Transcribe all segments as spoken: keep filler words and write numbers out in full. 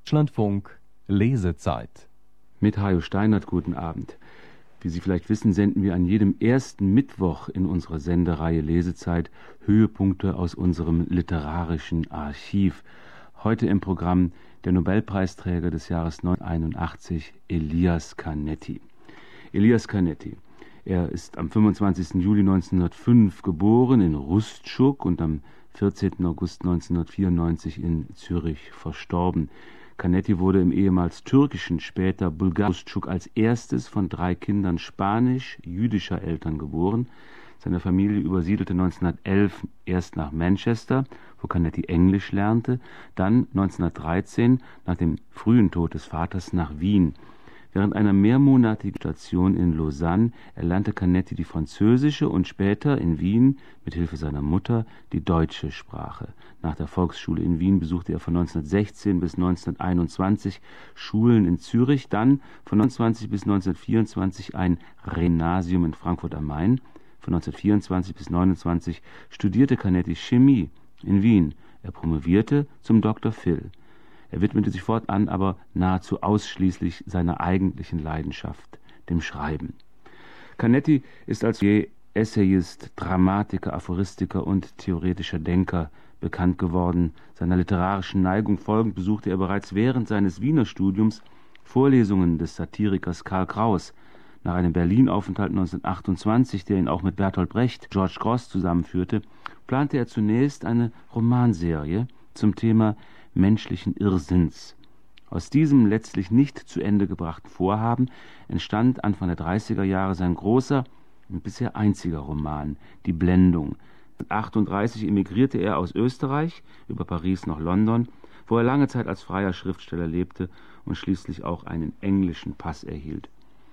Deutschlandfunk Lesezeit. Mit Hajo Steinert, guten Abend. Wie Sie vielleicht wissen, senden wir an jedem ersten Mittwoch in unserer Sendereihe Lesezeit Höhepunkte aus unserem literarischen Archiv. Heute im Programm der Nobelpreisträger des Jahres neunzehnhunderteinundachtzig, Elias Canetti. Elias Canetti, er ist am fünfundzwanzigsten Juli neunzehnhundertfünf geboren in Rustschuk und am vierzehnten August neunzehnhundertvierundneunzig in Zürich verstorben. Canetti wurde im ehemals türkischen, später bulgarischen als erstes von drei Kindern spanisch-jüdischer Eltern geboren. Seine Familie übersiedelte neunzehnhundertelf erst nach Manchester, wo Canetti Englisch lernte, dann neunzehnhundertdreizehn, nach dem frühen Tod des Vaters, nach Wien. Während einer mehrmonatigen Station in Lausanne erlernte Canetti die französische und später in Wien mit Hilfe seiner Mutter die deutsche Sprache. Nach der Volksschule in Wien besuchte er von neunzehnhundertsechzehn bis neunzehnhunderteinundzwanzig Schulen in Zürich, dann von neunzehnhundertzwanzig bis neunzehnhundertvierundzwanzig ein Gymnasium in Frankfurt am Main. Von neunzehnhundertvierundzwanzig bis neunundzwanzig studierte Canetti Chemie in Wien. Er promovierte zum Doktor Phil. Er widmete sich fortan aber nahezu ausschließlich seiner eigentlichen Leidenschaft, dem Schreiben. Canetti ist als Essayist, Dramatiker, Aphoristiker und theoretischer Denker bekannt geworden. Seiner literarischen Neigung folgend besuchte er bereits während seines Wiener Studiums Vorlesungen des Satirikers Karl Kraus. Nach einem Berlin-Aufenthalt neunzehnhundertachtundzwanzig, der ihn auch mit Bertolt Brecht, George Grosz zusammenführte, plante er zunächst eine Romanserie zum Thema menschlichen Irrsinns. Aus diesem letztlich nicht zu Ende gebrachten Vorhaben entstand Anfang der dreißiger Jahre sein großer und bisher einziger Roman, Die Blendung. neunzehnhundertachtunddreißig emigrierte er aus Österreich über Paris nach London, wo er lange Zeit als freier Schriftsteller lebte und schließlich auch einen englischen Pass erhielt.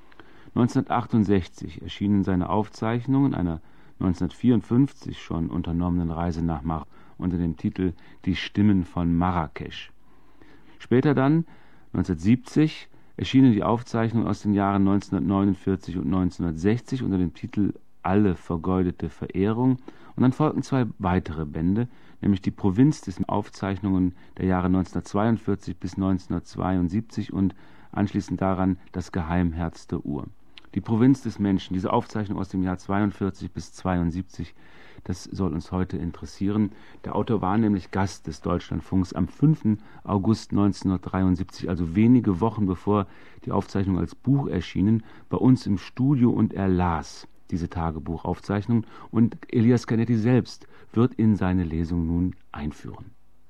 neunzehnhundertachtundsechzig erschienen seine Aufzeichnungen einer neunzehnhundertvierundfünfzig schon unternommenen Reise nach Marokko unter dem Titel Die Stimmen von Marrakesch. Später dann, neunzehnhundertsiebzig, erschienen die Aufzeichnungen aus den Jahren neunzehnhundertneunundvierzig und neunzehnhundertsechzig unter dem Titel Alle vergeudete Verehrung, und dann folgten zwei weitere Bände, nämlich die Provinz des Aufzeichnungen der Jahre neunzehnhundertzweiundvierzig bis neunzehnhundertzweiundsiebzig und anschließend daran Das Geheimherz der Uhr. Die Provinz des Menschen, diese Aufzeichnung aus dem Jahr zweiundvierzig bis zweiundsiebzig, das soll uns heute interessieren. Der Autor war nämlich Gast des Deutschlandfunks am fünften August neunzehnhundertdreiundsiebzig, also wenige Wochen bevor die Aufzeichnung als Buch erschienen, bei uns im Studio, und er las diese Tagebuchaufzeichnung, und Elias Canetti selbst wird in seine Lesung nun einführen.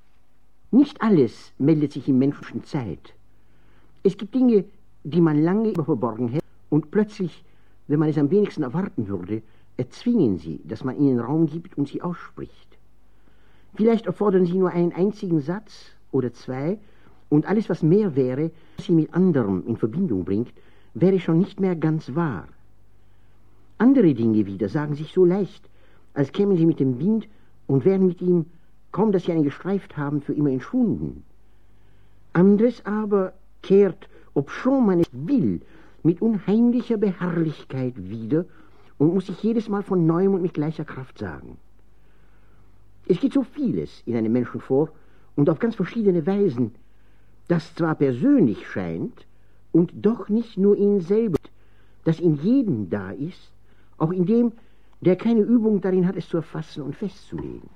Nicht alles meldet sich in menschlichen Zeit. Es gibt Dinge, die man lange verborgen hält, und plötzlich, wenn man es am wenigsten erwarten würde, erzwingen sie, dass man ihnen Raum gibt und sie ausspricht. Vielleicht erfordern sie nur einen einzigen Satz oder zwei, und alles, was mehr wäre, was sie mit anderem in Verbindung bringt, wäre schon nicht mehr ganz wahr. Andere Dinge wieder sagen sich so leicht, als kämen sie mit dem Wind und wären mit ihm, kaum dass sie einen gestreift haben, für immer entschwunden. Anderes aber kehrt, obschon man es will, mit unheimlicher Beharrlichkeit wieder und muss sich jedes Mal von Neuem und mit gleicher Kraft sagen. Es geht so vieles in einem Menschen vor und auf ganz verschiedene Weisen, das zwar persönlich scheint und doch nicht nur ihn selbst, das in jedem da ist, auch in dem, der keine Übung darin hat, es zu erfassen und festzulegen.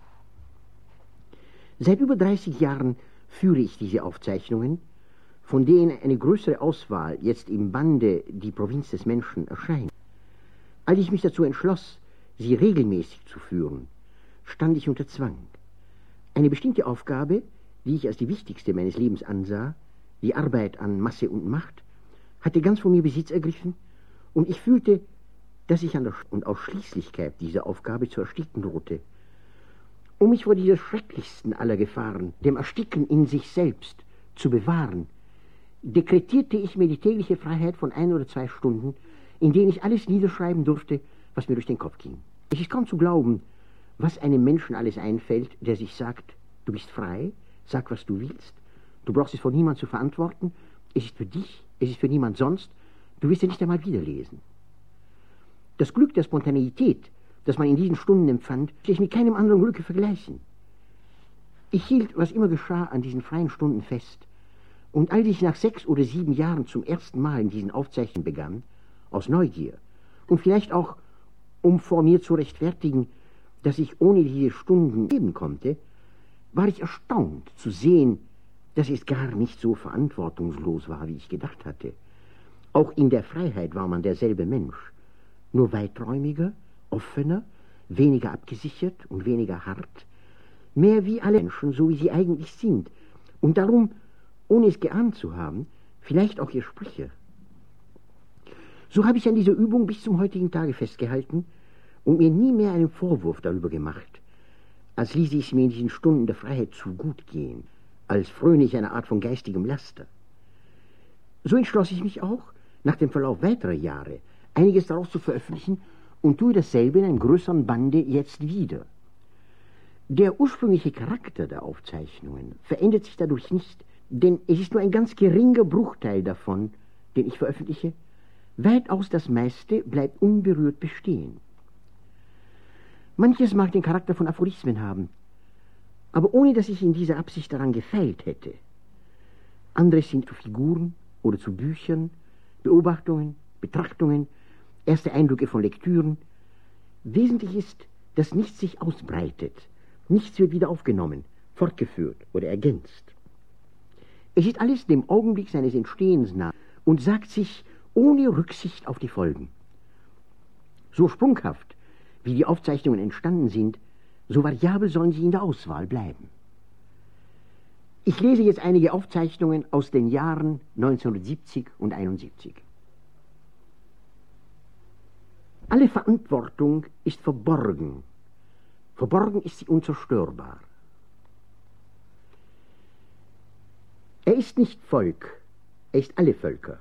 Seit über dreißig Jahren führe ich diese Aufzeichnungen, von denen eine größere Auswahl jetzt im Bande Die Provinz des Menschen erscheint. Als ich mich dazu entschloss, sie regelmäßig zu führen, stand ich unter Zwang. Eine bestimmte Aufgabe, die ich als die wichtigste meines Lebens ansah, die Arbeit an Masse und Macht, hatte ganz von mir Besitz ergriffen, und ich fühlte, dass ich an der und Ausschließlichkeit dieser Aufgabe zu ersticken drohte. Um mich vor dieser schrecklichsten aller Gefahren, dem Ersticken in sich selbst, zu bewahren, dekretierte ich mir die tägliche Freiheit von ein oder zwei Stunden, in denen ich alles niederschreiben durfte, was mir durch den Kopf ging. Es ist kaum zu glauben, was einem Menschen alles einfällt, der sich sagt, du bist frei, sag, was du willst, du brauchst es vor niemand zu verantworten, es ist für dich, es ist für niemand sonst, du wirst es nicht einmal wiederlesen. Das Glück der Spontaneität, das man in diesen Stunden empfand, sich mit keinem anderen Glücke vergleichen. Ich hielt, was immer geschah, an diesen freien Stunden fest Und als ich nach sechs oder sieben Jahren zum ersten Mal in diesen Aufzeichnungen begann, aus Neugier und vielleicht auch, um vor mir zu rechtfertigen, dass ich ohne diese Stunden leben konnte, war ich erstaunt zu sehen, dass es gar nicht so verantwortungslos war, wie ich gedacht hatte. Auch in der Freiheit war man derselbe Mensch, nur weiträumiger, offener, weniger abgesichert und weniger hart, mehr wie alle Menschen, so wie sie eigentlich sind, und darum, ohne es geahnt zu haben, vielleicht auch ihr Sprecher. So habe ich an dieser Übung bis zum heutigen Tage festgehalten und mir nie mehr einen Vorwurf darüber gemacht, als ließ ich es mir in diesen Stunden der Freiheit zu gut gehen, als fröne ich eine Art von geistigem Laster. So entschloss ich mich auch, nach dem Verlauf weiterer Jahre, einiges daraus zu veröffentlichen und tue dasselbe in einem größeren Bande jetzt wieder. Der ursprüngliche Charakter der Aufzeichnungen verändert sich dadurch nicht, denn es ist nur ein ganz geringer Bruchteil davon, den ich veröffentliche. Weitaus das meiste bleibt unberührt bestehen. Manches mag den Charakter von Aphorismen haben, aber ohne dass ich in dieser Absicht daran gefeilt hätte. Anderes sind zu Figuren oder zu Büchern, Beobachtungen, Betrachtungen, erste Eindrücke von Lektüren. Wesentlich ist, dass nichts sich ausbreitet, nichts wird wieder aufgenommen, fortgeführt oder ergänzt. Es ist alles dem Augenblick seines Entstehens nah und sagt sich ohne Rücksicht auf die Folgen. So sprunghaft, wie die Aufzeichnungen entstanden sind, so variabel sollen sie in der Auswahl bleiben. Ich lese jetzt einige Aufzeichnungen aus den Jahren neunzehnhundertsiebzig und einundsiebzig. Alle Verantwortung ist verborgen. Verborgen ist sie unzerstörbar. Er ist nicht Volk, er ist alle Völker.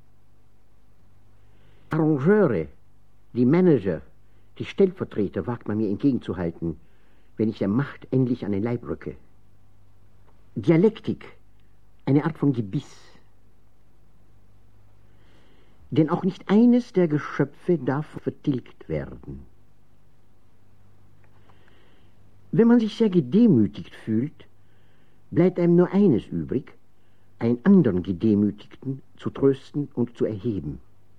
Arrangeure, die Manager, die Stellvertreter wagt man mir entgegenzuhalten, wenn ich der Macht endlich an den Leib rücke. Dialektik, eine Art von Gebiss. Denn auch nicht eines der Geschöpfe darf vertilgt werden. Wenn man sich sehr gedemütigt fühlt, bleibt einem nur eines übrig, einen anderen Gedemütigten zu trösten und zu erheben.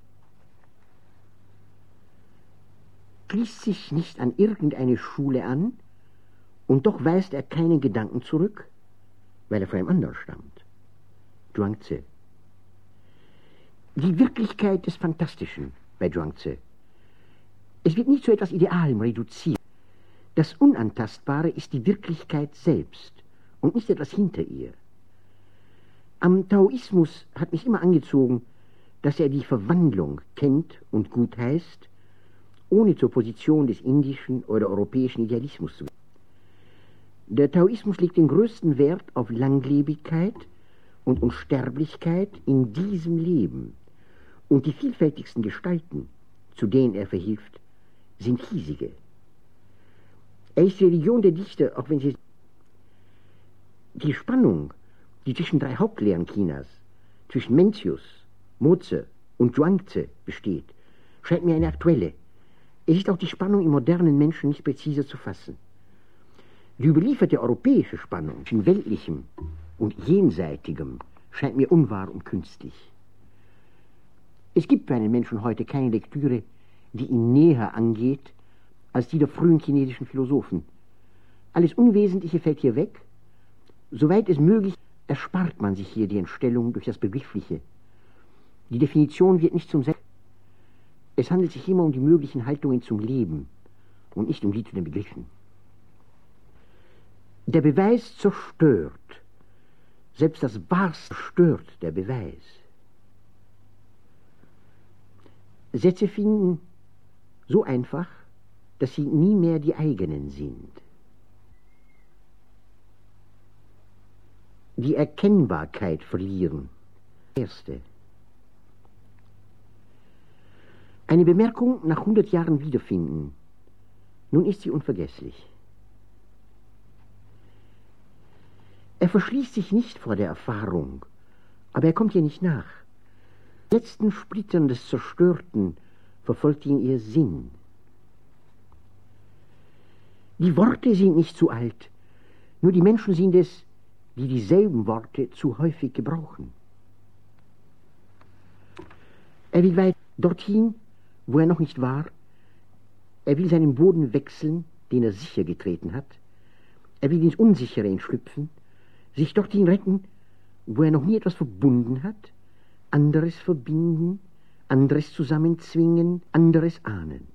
Schließt sich nicht an irgendeine Schule an, und doch weist er keinen Gedanken zurück, weil er von einem anderen stammt. Zhuangzi. Die Wirklichkeit des Fantastischen bei Zhuangzi. Es wird nicht zu etwas Idealem reduziert. Das Unantastbare ist die Wirklichkeit selbst und nicht etwas hinter ihr. Am Taoismus hat mich immer angezogen, dass er die Verwandlung kennt und gutheißt, ohne zur Position des indischen oder europäischen Idealismus zu werden. Der Taoismus legt den größten Wert auf Langlebigkeit und Unsterblichkeit in diesem Leben. Und die vielfältigsten Gestalten, zu denen er verhilft, sind hiesige. Er ist die Religion der Dichter, auch wenn sie... Die Spannung, die zwischen drei Hauptlehren Chinas, zwischen Mencius, Mozi und Zhuangzi besteht, scheint mir eine aktuelle. Es ist auch die Spannung im modernen Menschen nicht präziser zu fassen. Die überlieferte europäische Spannung zwischen Weltlichem und Jenseitigem scheint mir unwahr und künstlich. Es gibt für einen Menschen heute keine Lektüre, die ihn näher angeht, als die der frühen chinesischen Philosophen. Alles Unwesentliche fällt hier weg. Soweit es möglich ist, erspart man sich hier die Entstellung durch das Begriffliche. Die Definition wird nicht zum Selbst. Es handelt sich immer um die möglichen Haltungen zum Leben und nicht um die zu den Begriffen. Der Beweis zerstört. Selbst das Wahrste zerstört der Beweis. Sätze finden so einfach, dass sie nie mehr die eigenen sind. Die Erkennbarkeit verlieren. Erste. Eine Bemerkung nach hundert Jahren wiederfinden. Nun ist sie unvergesslich. Er verschließt sich nicht vor der Erfahrung, aber er kommt ihr nicht nach. Die letzten Splittern des Zerstörten verfolgt ihn ihr Sinn. Die Worte sind nicht zu alt, nur die Menschen sind es, die dieselben Worte zu häufig gebrauchen. Er will weit dorthin, wo er noch nicht war. Er will seinen Boden wechseln, den er sicher getreten hat. Er will ins Unsichere entschlüpfen, sich dorthin retten, wo er noch nie etwas verbunden hat, anderes verbinden, anderes zusammenzwingen, anderes ahnen.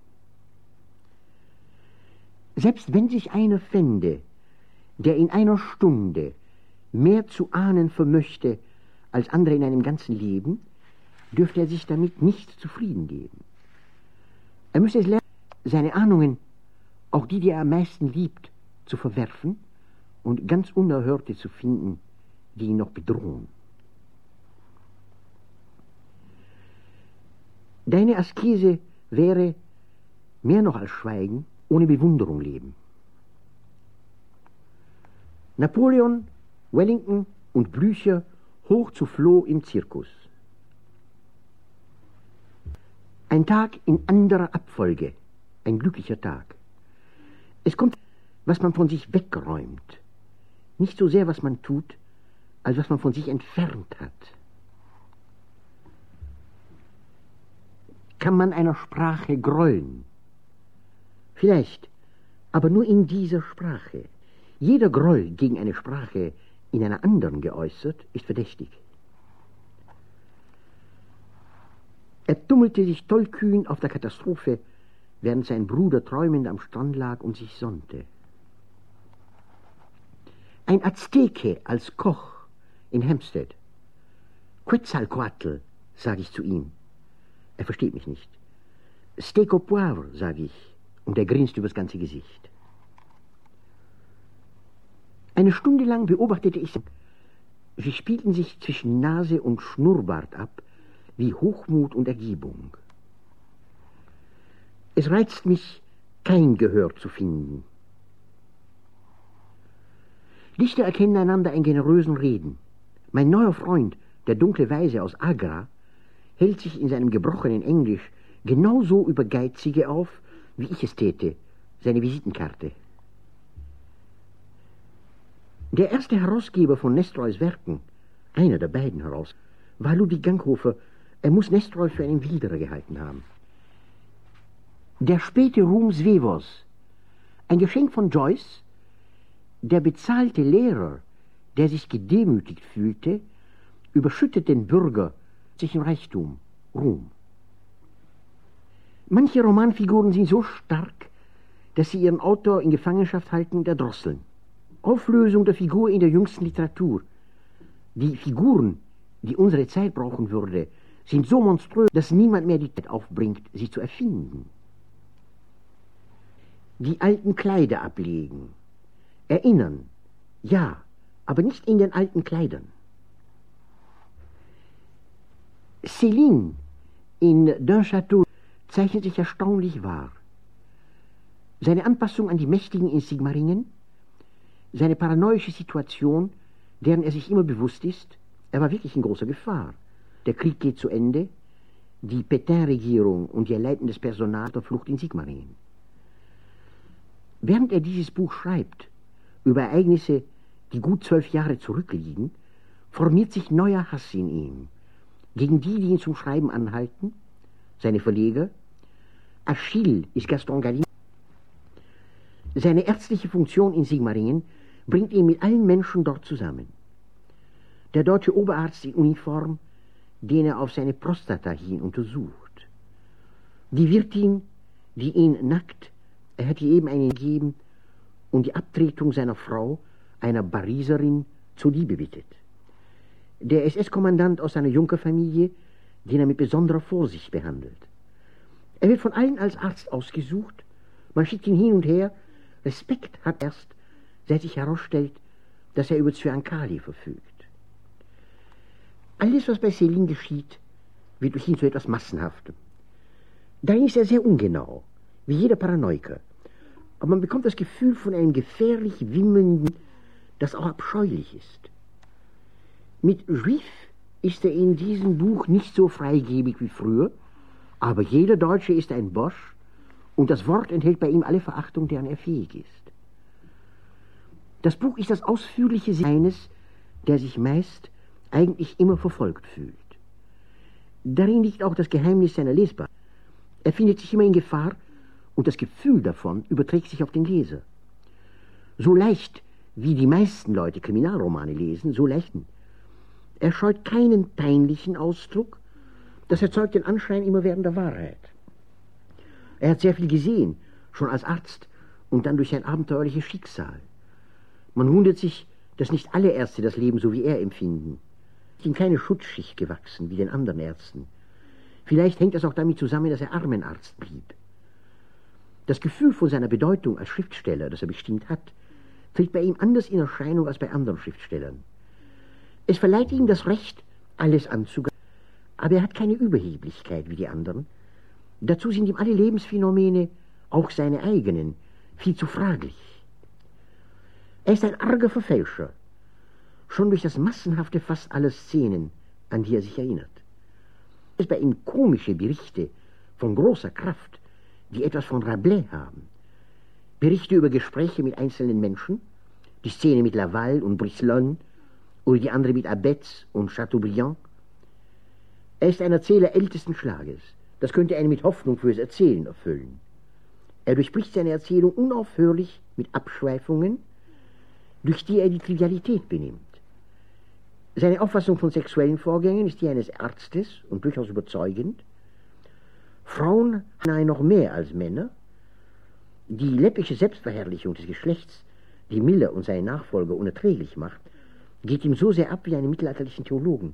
Selbst wenn sich einer fände, der in einer Stunde mehr zu ahnen vermöchte als andere in einem ganzen Leben, dürfte er sich damit nicht zufrieden geben. Er müsse es lernen, seine Ahnungen, auch die, die er am meisten liebt, zu verwerfen und ganz Unerhörte zu finden, die ihn noch bedrohen. Deine Askese wäre, mehr noch als Schweigen, ohne Bewunderung leben. Napoleon, Wellington und Blücher hoch zu Floh im Zirkus. Ein Tag in anderer Abfolge, ein glücklicher Tag. Es kommt, was man von sich wegräumt, nicht so sehr, was man tut, als was man von sich entfernt hat. Kann man einer Sprache grollen? Vielleicht, aber nur in dieser Sprache. Jeder Groll gegen eine Sprache in einer anderen geäußert, ist verdächtig. Er tummelte sich tollkühn auf der Katastrophe, während sein Bruder träumend am Strand lag und sich sonnte. Ein Azteke als Koch in Hampstead. Quetzalcoatl, sage ich zu ihm. Er versteht mich nicht. Steak au poivre, sage ich, und er grinst übers ganze Gesicht. Eine Stunde lang beobachtete ich sie. Sie spielten sich zwischen Nase und Schnurrbart ab, wie Hochmut und Ergebung. Es reizt mich, kein Gehör zu finden. Dichter erkennen einander in generösen Reden. Mein neuer Freund, der dunkle Weise aus Agra, hält sich in seinem gebrochenen Englisch genauso über Geizige auf, wie ich es täte, seine Visitenkarte. Der erste Herausgeber von Nestroys Werken, einer der beiden heraus, war Ludwig Ganghofer. Er muss Nestroy für einen Wilderer gehalten haben. Der späte Ruhm Swevos, ein Geschenk von Joyce, der bezahlte Lehrer, der sich gedemütigt fühlte, überschüttet den Bürger sich im Reichtum, Ruhm. Manche Romanfiguren sind so stark, dass sie ihren Autor in Gefangenschaft halten, der drosseln. Auflösung der Figur in der jüngsten Literatur. Die Figuren, die unsere Zeit brauchen würde, sind so monströs, dass niemand mehr die Zeit aufbringt, sie zu erfinden. Die alten Kleider ablegen. Erinnern, ja, aber nicht in den alten Kleidern. Céline in D'un Château zeichnet sich erstaunlich wahr. Seine Anpassung an die Mächtigen in Sigmaringen, seine paranoische Situation, deren er sich immer bewusst ist, er war wirklich in großer Gefahr. Der Krieg geht zu Ende, die Pétain-Regierung und ihr leitendes Personal der Flucht in Sigmaringen. Während er dieses Buch schreibt, über Ereignisse, die gut zwölf Jahre zurückliegen, formiert sich neuer Hass in ihm, gegen die, die ihn zum Schreiben anhalten, seine Verleger. Achille ist Gaston Gallieni. Seine ärztliche Funktion in Sigmaringen bringt ihn mit allen Menschen dort zusammen. Der deutsche Oberarzt in Uniform, den er auf seine Prostata hin untersucht. Die Wirtin, die ihn nackt, er hat ihr eben einen gegeben, und die Abtretung seiner Frau, einer Pariserin, zur Liebe bittet. Der S S-Kommandant aus seiner Junkerfamilie, den er mit besonderer Vorsicht behandelt. Er wird von allen als Arzt ausgesucht, man schickt ihn hin und her. Respekt hat erst, seit sich herausstellt, dass er über Zyankali verfügt. Alles, was bei Céline geschieht, wird durch ihn zu etwas Massenhaftem. Darin ist er sehr ungenau, wie jeder Paranoiker. Aber man bekommt das Gefühl von einem gefährlich Wimmelnden, das auch abscheulich ist. Mit Juif ist er in diesem Buch nicht so freigebig wie früher, aber jeder Deutsche ist ein Bosch und das Wort enthält bei ihm alle Verachtung, deren er fähig ist. Das Buch ist das ausführliche eines, der sich meist eigentlich immer verfolgt fühlt. Darin liegt auch das Geheimnis seiner Lesbarkeit. Er findet sich immer in Gefahr und das Gefühl davon überträgt sich auf den Leser. So leicht, wie die meisten Leute Kriminalromane lesen, so leicht. Er scheut keinen peinlichen Ausdruck, das erzeugt den Anschein immerwährender Wahrheit. Er hat sehr viel gesehen, schon als Arzt und dann durch sein abenteuerliches Schicksal. Man wundert sich, dass nicht alle Ärzte das Leben so wie er empfinden. Er ist in keine Schutzschicht gewachsen wie den anderen Ärzten. Vielleicht hängt das auch damit zusammen, dass er Armenarzt blieb. Das Gefühl von seiner Bedeutung als Schriftsteller, das er bestimmt hat, tritt bei ihm anders in Erscheinung als bei anderen Schriftstellern. Es verleiht ihm das Recht, alles anzugreifen, aber er hat keine Überheblichkeit wie die anderen. Dazu sind ihm alle Lebensphänomene, auch seine eigenen, viel zu fraglich. Er ist ein arger Verfälscher, schon durch das massenhafte Fast aller Szenen, an die er sich erinnert. Es ist bei ihm komische Berichte von großer Kraft, die etwas von Rabelais haben. Berichte über Gespräche mit einzelnen Menschen, die Szene mit Laval und Brissolon oder die andere mit Abetz und Chateaubriand. Er ist ein Erzähler ältesten Schlages. Das könnte einen mit Hoffnung fürs Erzählen erfüllen. Er durchbricht seine Erzählung unaufhörlich mit Abschweifungen, durch die er die Trivialität benimmt. Seine Auffassung von sexuellen Vorgängen ist die eines Arztes und durchaus überzeugend. Frauen haben noch mehr als Männer. Die läppische Selbstverherrlichung des Geschlechts, die Miller und seine Nachfolger unerträglich macht, geht ihm so sehr ab wie einem mittelalterlichen Theologen.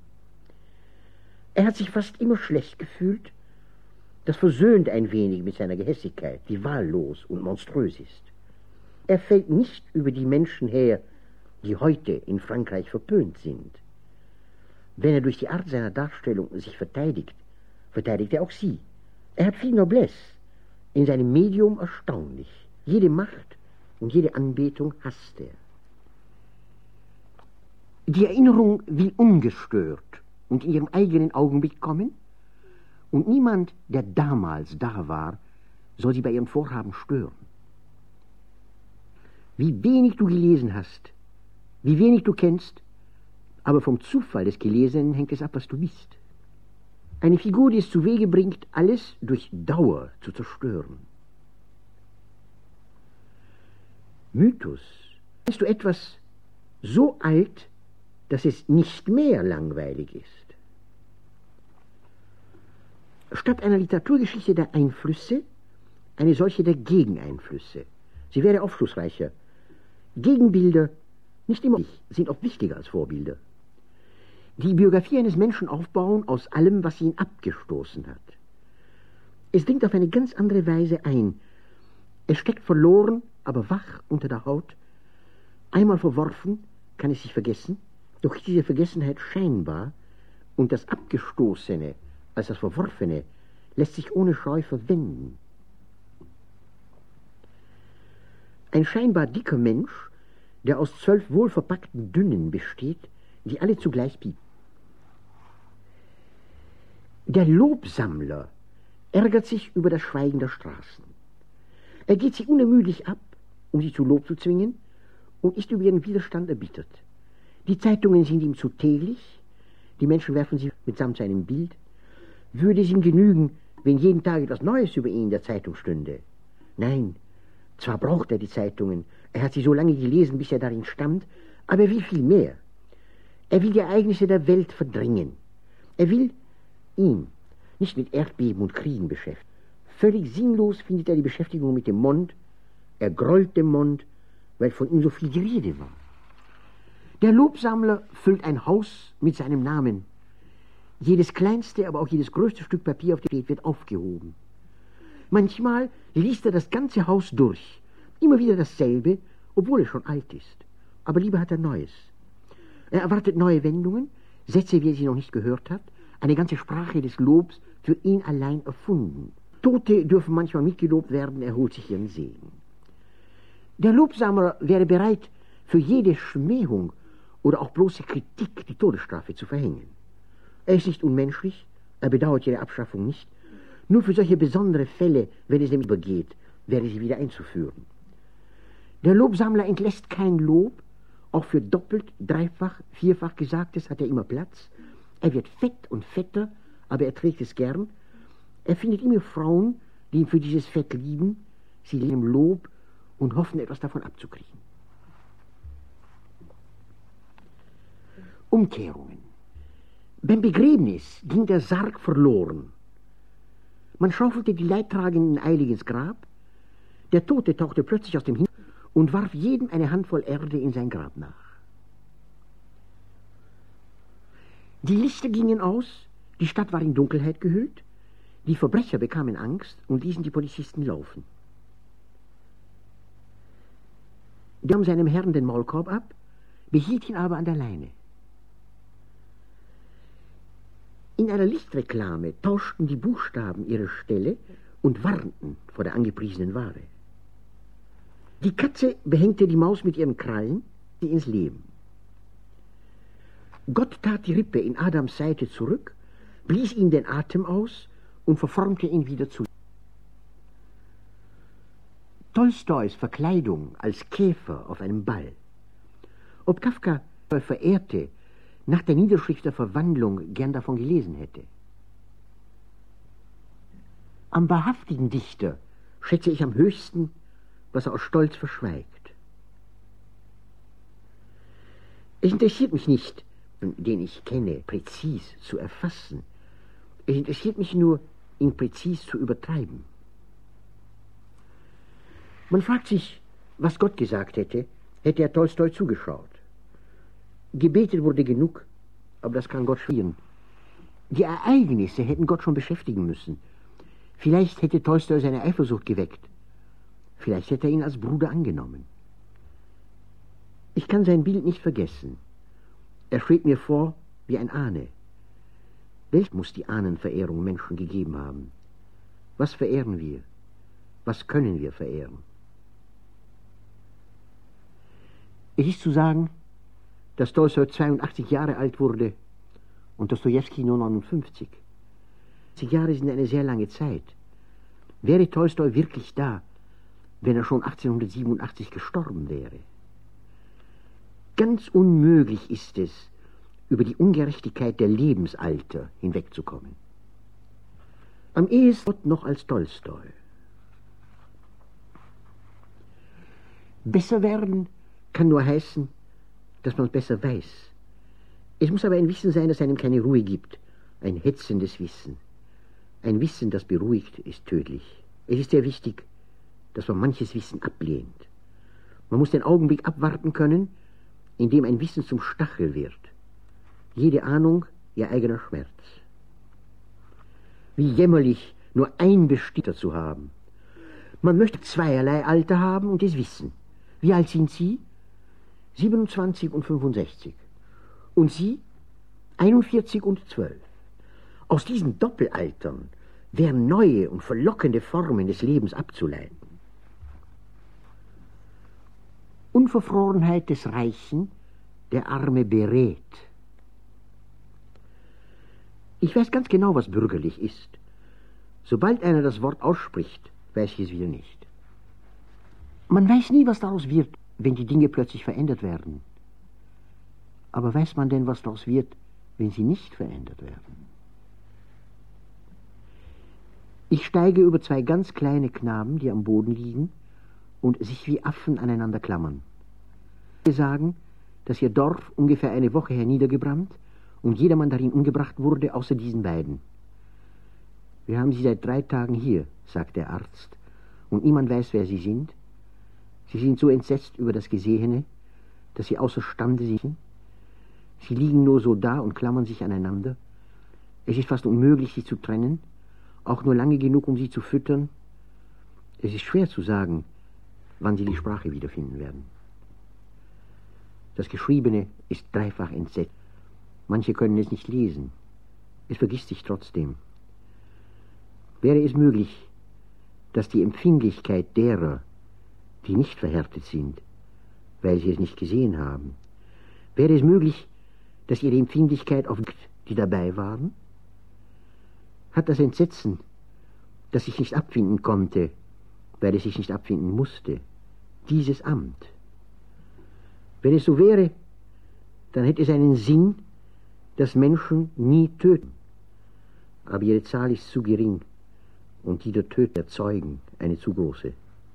Er hat sich fast immer schlecht gefühlt. Das versöhnt ein wenig mit seiner Gehässigkeit, die wahllos und monströs ist. Er fällt nicht über die Menschen her, die heute in Frankreich verpönt sind. Wenn er durch die Art seiner Darstellung sich verteidigt, verteidigt er auch sie. Er hat viel Noblesse, in seinem Medium erstaunlich. Jede Macht und jede Anbetung hasst er. Die Erinnerung will ungestört und in ihrem eigenen Augenblick kommen, und niemand, der damals da war, soll sie bei ihrem Vorhaben stören. Wie wenig du gelesen hast, wie wenig du kennst, aber vom Zufall des Gelesenen hängt es ab, was du bist. Eine Figur, die es zu Wege bringt, alles durch Dauer zu zerstören. Mythos. Kennst du etwas so alt, dass es nicht mehr langweilig ist? Statt einer Literaturgeschichte der Einflüsse, eine solche der Gegeneinflüsse. Sie wäre aufschlussreicher. Gegenbilder, nicht immer, sind oft wichtiger als Vorbilder. Die Biografie eines Menschen aufbauen aus allem, was ihn abgestoßen hat. Es dringt auf eine ganz andere Weise ein. Es steckt verloren, aber wach unter der Haut. Einmal verworfen, kann es sich vergessen, doch diese Vergessenheit scheinbar und das Abgestoßene als das Verworfene lässt sich ohne Scheu verwenden. Ein scheinbar dicker Mensch, der aus zwölf wohlverpackten Dünnen besteht, die alle zugleich bieten. Der Lobsammler ärgert sich über das Schweigen der Straßen. Er geht sie unermüdlich ab, um sie zu Lob zu zwingen, und ist über ihren Widerstand erbittert. Die Zeitungen sind ihm zu täglich, die Menschen werfen sie mitsamt seinem Bild. Würde es ihm genügen, wenn jeden Tag etwas Neues über ihn in der Zeitung stünde? Nein, zwar braucht er die Zeitungen, er hat sie so lange gelesen, bis er darin stand, aber er will viel mehr. Er will die Ereignisse der Welt verdrängen. Er will ihn nicht mit Erdbeben und Kriegen beschäftigen. Völlig sinnlos findet er die Beschäftigung mit dem Mond. Er grollt dem Mond, weil von ihm so viel die Rede war. Der Lobsammler füllt ein Haus mit seinem Namen. Jedes kleinste, aber auch jedes größte Stück Papier auf dem Bild wird aufgehoben. Manchmal liest er das ganze Haus durch. Immer wieder dasselbe, obwohl es schon alt ist. Aber lieber hat er Neues. Er erwartet neue Wendungen, Sätze, wie er sie noch nicht gehört hat, eine ganze Sprache des Lobs für ihn allein erfunden. Tote dürfen manchmal mitgelobt werden, er holt sich ihren Segen. Der Lobsammler wäre bereit, für jede Schmähung oder auch bloße Kritik die Todesstrafe zu verhängen. Er ist nicht unmenschlich, er bedauert ihre Abschaffung nicht. Nur für solche besondere Fälle, wenn es ihm übergeht, wäre sie wieder einzuführen. Der Lobsammler entlässt kein Lob, Auch für doppelt, dreifach, vierfach Gesagtes hat er immer Platz. Er wird fett und fetter, aber er trägt es gern. Er findet immer Frauen, die ihn für dieses Fett lieben. Sie lieben Lob und hoffen, etwas davon abzukriegen. Umkehrungen. Beim Begräbnis ging der Sarg verloren. Man schaufelte die Leidtragenden eilig ins Grab. Der Tote tauchte plötzlich aus dem Himmel und warf jedem eine Handvoll Erde in sein Grab nach. Die Lichter gingen aus, die Stadt war in Dunkelheit gehüllt, die Verbrecher bekamen Angst und ließen die Polizisten laufen. Die nahm seinem Herrn den Maulkorb ab, behielt ihn aber an der Leine. In einer Lichtreklame tauschten die Buchstaben ihre Stelle und warnten vor der angepriesenen Ware. Die Katze behängte die Maus mit ihren Krallen sie ins Leben. Gott tat die Rippe in Adams Seite zurück, blies ihm den Atem aus und verformte ihn wieder zu. Tolstois Verkleidung als Käfer auf einem Ball. Ob Kafka verehrte, nach der Niederschrift der Verwandlung gern davon gelesen hätte. Am wahrhaftigen Dichter schätze ich am höchsten, was er aus Stolz verschweigt. Es interessiert mich nicht, den ich kenne, präzis zu erfassen. Es interessiert mich nur, ihn präzis zu übertreiben. Man fragt sich, was Gott gesagt hätte, hätte er Tolstoi zugeschaut. Gebetet wurde genug, aber das kann Gott schweren. Die Ereignisse hätten Gott schon beschäftigen müssen. Vielleicht hätte Tolstoi seine Eifersucht geweckt. Vielleicht hätte er ihn als Bruder angenommen. Ich kann sein Bild nicht vergessen. Er schwebt mir vor wie ein Ahne. Welch muss die Ahnenverehrung Menschen gegeben haben? Was verehren wir? Was können wir verehren? Es ist zu sagen, dass Tolstoi zweiundachtzig Jahre alt wurde und Dostojewski nur neunundfünfzig. zwanzig Jahre sind eine sehr lange Zeit. Wäre Tolstoi wirklich da, wenn er schon achtzehnhundertsiebenundachtzig gestorben wäre? Ganz unmöglich ist es, über die Ungerechtigkeit der Lebensalter hinwegzukommen. Am ehesten noch als Tolstoi. Besser werden kann nur heißen, dass man es besser weiß. Es muss aber ein Wissen sein, das einem keine Ruhe gibt. Ein hetzendes Wissen. Ein Wissen, das beruhigt, ist tödlich. Es ist sehr wichtig, dass man manches Wissen ablehnt. Man muss den Augenblick abwarten können, in dem ein Wissen zum Stachel wird. Jede Ahnung ihr eigener Schmerz. Wie jämmerlich, nur ein Bestimmter zu haben. Man möchte zweierlei Alter haben und es wissen. Wie alt sind Sie? siebenundzwanzig und fünfundsechzig. Und Sie? einundvierzig und zwölf. Aus diesen Doppelaltern wären neue und verlockende Formen des Lebens abzuleiten. Unverfrorenheit des Reichen, der Arme berät. Ich weiß ganz genau, was bürgerlich ist. Sobald einer das Wort ausspricht, weiß ich es wieder nicht. Man weiß nie, was daraus wird, wenn die Dinge plötzlich verändert werden. Aber weiß man denn, was daraus wird, wenn sie nicht verändert werden? Ich steige über zwei ganz kleine Knaben, die am Boden liegen und sich wie Affen aneinander klammern. Wir sagen, dass ihr Dorf ungefähr eine Woche herniedergebrannt und jedermann darin umgebracht wurde, außer diesen beiden. Wir haben sie seit drei Tagen hier, sagt der Arzt, und niemand weiß, wer sie sind. Sie sind so entsetzt über das Gesehene, dass sie außerstande sind. Sie liegen nur so da und klammern sich aneinander. Es ist fast unmöglich, sie zu trennen, auch nur lange genug, um sie zu füttern. Es ist schwer zu sagen, wann sie die Sprache wiederfinden werden. Das Geschriebene ist dreifach entsetzt. Manche können es nicht lesen. Es vergisst sich trotzdem. Wäre es möglich, dass die Empfindlichkeit derer, die nicht verhärtet sind, weil sie es nicht gesehen haben, wäre es möglich, dass ihre Empfindlichkeit auf die dabei waren? Hat das Entsetzen, das sich nicht abfinden konnte, weil es sich nicht abfinden musste, dieses Amt? Wenn es so wäre, dann hätte es einen Sinn, dass Menschen nie töten. Aber ihre Zahl ist zu gering und die der Töter erzeugen eine zu große.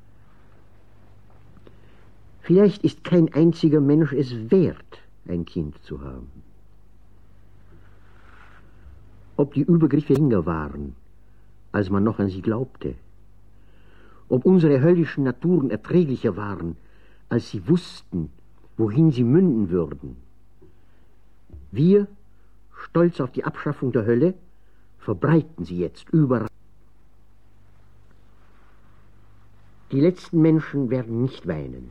Vielleicht ist kein einziger Mensch es wert, ein Kind zu haben. Ob die Übergriffe geringer waren, als man noch an sie glaubte, ob unsere höllischen Naturen erträglicher waren, als sie wussten, wohin sie münden würden. Wir, stolz auf die Abschaffung der Hölle, verbreiten sie jetzt überall. Die letzten Menschen werden nicht weinen.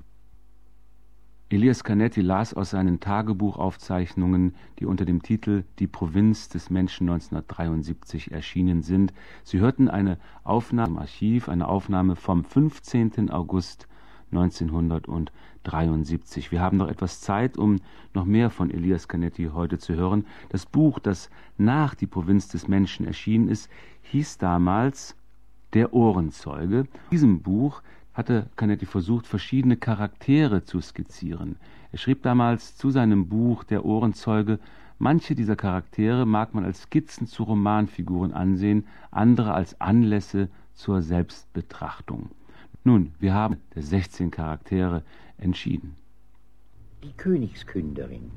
Elias Canetti las aus seinen Tagebuchaufzeichnungen, die unter dem Titel »Die Provinz des Menschen« neunzehnhundertdreiundsiebzig erschienen sind. Sie hörten eine Aufnahme im Archiv, eine Aufnahme vom fünfzehnten August neunzehnhundertdreiundsiebzig. Wir haben noch etwas Zeit, um noch mehr von Elias Canetti heute zu hören. Das Buch, das nach »Die Provinz des Menschen« erschienen ist, hieß damals »Der Ohrenzeuge«. In diesem Buch hatte Canetti versucht, verschiedene Charaktere zu skizzieren. Er schrieb damals zu seinem Buch »Der Ohrenzeuge«, manche dieser Charaktere mag man als Skizzen zu Romanfiguren ansehen, andere als Anlässe zur Selbstbetrachtung. Nun, wir haben der sechzehn Charaktere entschieden. Die Königskünderin.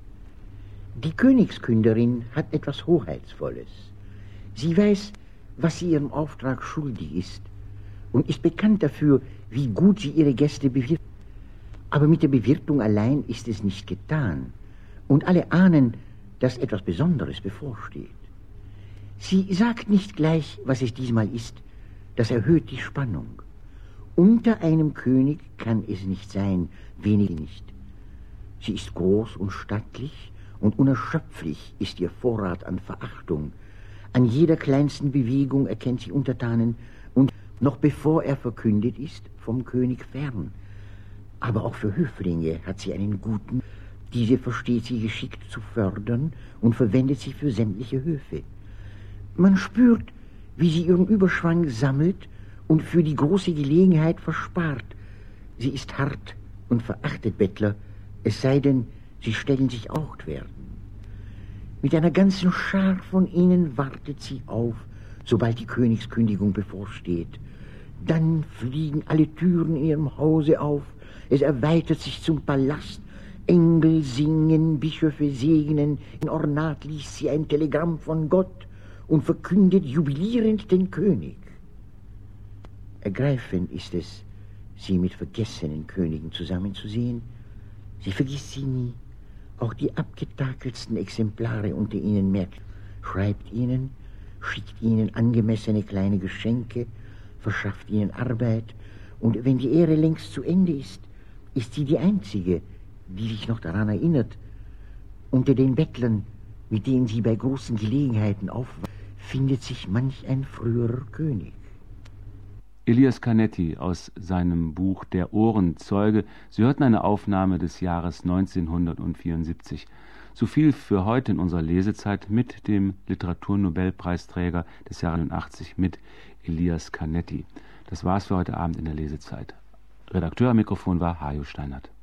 Die Königskünderin hat etwas Hoheitsvolles. Sie weiß, was sie ihrem Auftrag schuldig ist und ist bekannt dafür, wie gut sie ihre Gäste bewirtet. Aber mit der Bewirtung allein ist es nicht getan. Und alle ahnen, dass etwas Besonderes bevorsteht. Sie sagt nicht gleich, was es diesmal ist. Das erhöht die Spannung. Unter einem König kann es nicht sein, wenig nicht. Sie ist groß und stattlich und unerschöpflich ist ihr Vorrat an Verachtung. An jeder kleinsten Bewegung erkennt sie Untertanen und noch bevor er verkündet ist, vom König fern. Aber auch für Höflinge hat sie einen guten, diese versteht sie geschickt zu fördern und verwendet sie für sämtliche Höfe. Man spürt, wie sie ihren Überschwang sammelt und für die große Gelegenheit verspart. Sie ist hart und verachtet Bettler, es sei denn, sie stellen sich werden. Mit einer ganzen Schar von ihnen wartet sie auf, sobald die Königskündigung bevorsteht. Dann fliegen alle Türen in ihrem Hause auf, es erweitert sich zum Palast, Engel singen, Bischöfe segnen, in Ornat liest sie ein Telegramm von Gott und verkündet jubilierend den König. Ergreifend ist es, sie mit vergessenen Königen zusammenzusehen. Sie vergisst sie nie. Auch die abgetakelsten Exemplare unter ihnen merkt, schreibt ihnen, schickt ihnen angemessene kleine Geschenke, verschafft ihnen Arbeit, und wenn die Ehre längst zu Ende ist, ist sie die Einzige, die sich noch daran erinnert. Unter den Bettlern, mit denen sie bei großen Gelegenheiten aufwacht, findet sich manch ein früherer König. Elias Canetti aus seinem Buch »Der Ohrenzeuge«. Sie hörten eine Aufnahme des Jahres neunzehnhundertvierundsiebzig. So viel für heute in unserer Lesezeit mit dem Literaturnobelpreisträger des Jahres einundachtzig, mit Elias Canetti. Das war's für heute Abend in der Lesezeit. Redakteur am Mikrofon war Hajo Steinert.